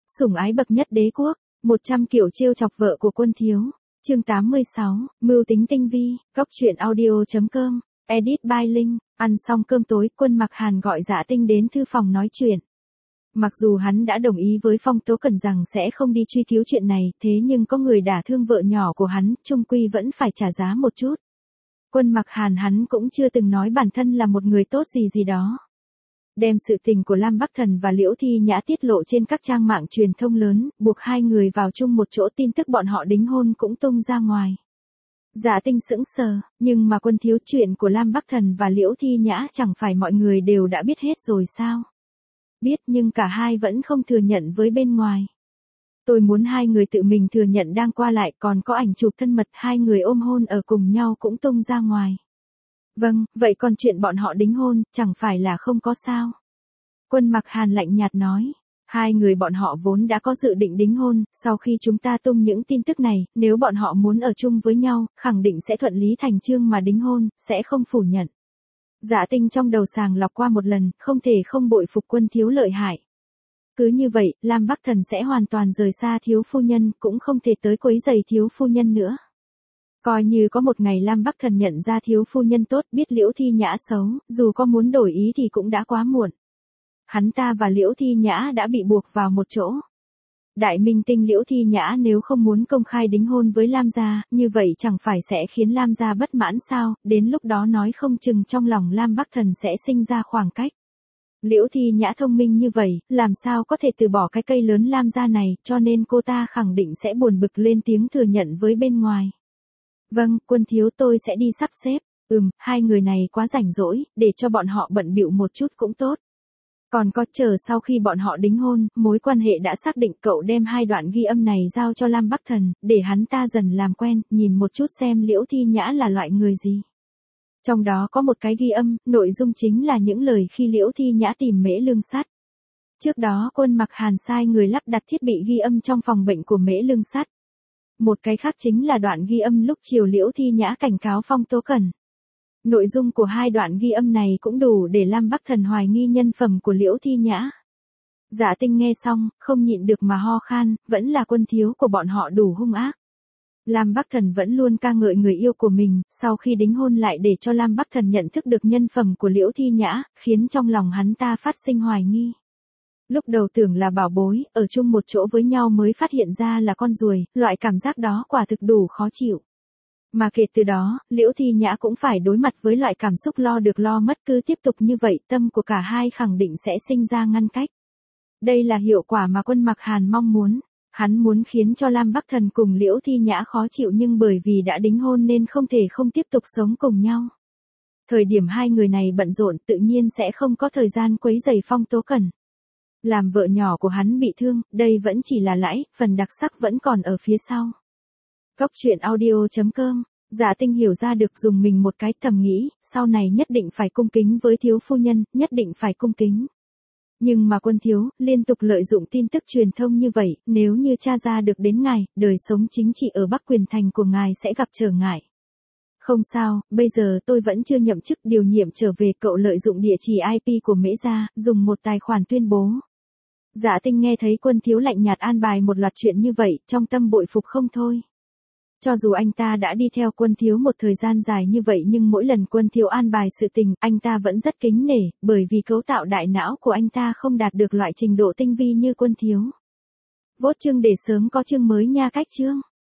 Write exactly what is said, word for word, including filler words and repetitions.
Sủng ái bậc nhất đế quốc, một trăm kiểu trêu chọc vợ của Quân Thiếu. Chương tám mươi sáu, mưu tính tinh vi, góc truyện audio chấm com, edit by Linh. Ăn xong cơm tối, Quân Mặc Hàn gọi Dạ Tinh đến thư phòng nói chuyện. Mặc dù hắn đã đồng ý với Phong Tố Cẩn rằng sẽ không đi truy cứu chuyện này, thế nhưng có người đả thương vợ nhỏ của hắn, chung quy vẫn phải trả giá một chút. Quân Mặc Hàn hắn cũng chưa từng nói bản thân là một người tốt gì gì đó. Đem sự tình của Lam Bắc Thần và Liễu Thi Nhã tiết lộ trên các trang mạng truyền thông lớn, buộc hai người vào chung một chỗ, tin tức bọn họ đính hôn cũng tung ra ngoài. Dạ Tinh sững sờ, nhưng mà Quân Thiếu, chuyện của Lam Bắc Thần và Liễu Thi Nhã chẳng phải mọi người đều đã biết hết rồi sao? Biết, nhưng cả hai vẫn không thừa nhận với bên ngoài. Tôi muốn hai người tự mình thừa nhận đang qua lại, còn có ảnh chụp thân mật hai người ôm hôn ở cùng nhau cũng tung ra ngoài. Vâng, vậy còn chuyện bọn họ đính hôn, chẳng phải là không có sao? Quân Mặc Hàn lạnh nhạt nói. Hai người bọn họ vốn đã có dự định đính hôn, sau khi chúng ta tung những tin tức này, nếu bọn họ muốn ở chung với nhau, khẳng định sẽ thuận lý thành chương mà đính hôn, sẽ không phủ nhận. Dạ Tinh trong đầu sàng lọc qua một lần, không thể không bội phục Quân Thiếu lợi hại. Cứ như vậy, Lam Bắc Thần sẽ hoàn toàn rời xa thiếu phu nhân, cũng không thể tới quấy rầy thiếu phu nhân nữa. Coi như có một ngày Lam Bắc Thần nhận ra thiếu phu nhân tốt, biết Liễu Thi Nhã xấu, dù có muốn đổi ý thì cũng đã quá muộn. Hắn ta và Liễu Thi Nhã đã bị buộc vào một chỗ. Đại minh tinh Liễu Thi Nhã nếu không muốn công khai đính hôn với Lam gia, như vậy chẳng phải sẽ khiến Lam gia bất mãn sao, đến lúc đó nói không chừng trong lòng Lam Bắc Thần sẽ sinh ra khoảng cách. Liễu Thi Nhã thông minh như vậy, làm sao có thể từ bỏ cái cây lớn Lam gia này, cho nên cô ta khẳng định sẽ buồn bực lên tiếng thừa nhận với bên ngoài. Vâng, Quân Thiếu, tôi sẽ đi sắp xếp. Ừm, hai người này quá rảnh rỗi, để cho bọn họ bận bịu một chút cũng tốt. Còn có, chờ sau khi bọn họ đính hôn, mối quan hệ đã xác định, cậu đem hai đoạn ghi âm này giao cho Lam Bắc Thần, để hắn ta dần làm quen, nhìn một chút xem Liễu Thi Nhã là loại người gì. Trong đó có một cái ghi âm, nội dung chính là những lời khi Liễu Thi Nhã tìm Mễ Lương Sắt. Trước đó Quân Mặc Hàn sai người lắp đặt thiết bị ghi âm trong phòng bệnh của Mễ Lương Sắt. Một cái khác chính là đoạn ghi âm lúc chiều Liễu Thi Nhã cảnh cáo Phong Tố Cẩn. Nội dung của hai đoạn ghi âm này cũng đủ để Lam Bắc Thần hoài nghi nhân phẩm của Liễu Thi Nhã. Dạ Tinh nghe xong, không nhịn được mà ho khan, vẫn là Quân Thiếu của bọn họ đủ hung ác. Lam Bắc Thần vẫn luôn ca ngợi người yêu của mình, sau khi đính hôn lại để cho Lam Bắc Thần nhận thức được nhân phẩm của Liễu Thi Nhã, khiến trong lòng hắn ta phát sinh hoài nghi. Lúc đầu tưởng là bảo bối, ở chung một chỗ với nhau mới phát hiện ra là con ruồi, loại cảm giác đó quả thực đủ khó chịu. Mà kể từ đó, Liễu Thi Nhã cũng phải đối mặt với loại cảm xúc lo được lo mất, cứ tiếp tục như vậy, tâm của cả hai khẳng định sẽ sinh ra ngăn cách. Đây là hiệu quả mà Quân Mặc Hàn mong muốn. Hắn muốn khiến cho Lam Bắc Thần cùng Liễu Thi Nhã khó chịu, nhưng bởi vì đã đính hôn nên không thể không tiếp tục sống cùng nhau. Thời điểm hai người này bận rộn, tự nhiên sẽ không có thời gian quấy rầy Phong Tố Cẩn. Làm vợ nhỏ của hắn bị thương, đây vẫn chỉ là lãi, phần đặc sắc vẫn còn ở phía sau. Góc truyện audio chấm com, Dạ Tinh hiểu ra được, dùng mình một cái, thầm nghĩ, sau này nhất định phải cung kính với thiếu phu nhân, nhất định phải cung kính. Nhưng mà Quân Thiếu, liên tục lợi dụng tin tức truyền thông như vậy, nếu như tra ra được đến ngài, đời sống chính trị ở Bắc Quyền Thành của ngài sẽ gặp trở ngại. Không sao, bây giờ tôi vẫn chưa nhậm chức, điều nhiệm trở về, cậu lợi dụng địa chỉ i pê của Mễ gia, dùng một tài khoản tuyên bố. Dạ Tinh nghe thấy Quân Thiếu lạnh nhạt an bài một loạt chuyện như vậy, trong tâm bội phục không thôi. Cho dù anh ta đã đi theo Quân Thiếu một thời gian dài như vậy, nhưng mỗi lần Quân Thiếu an bài sự tình, anh ta vẫn rất kính nể, bởi vì cấu tạo đại não của anh ta không đạt được loại trình độ tinh vi như Quân Thiếu. Vote chương để sớm có chương mới nha. Cách chương.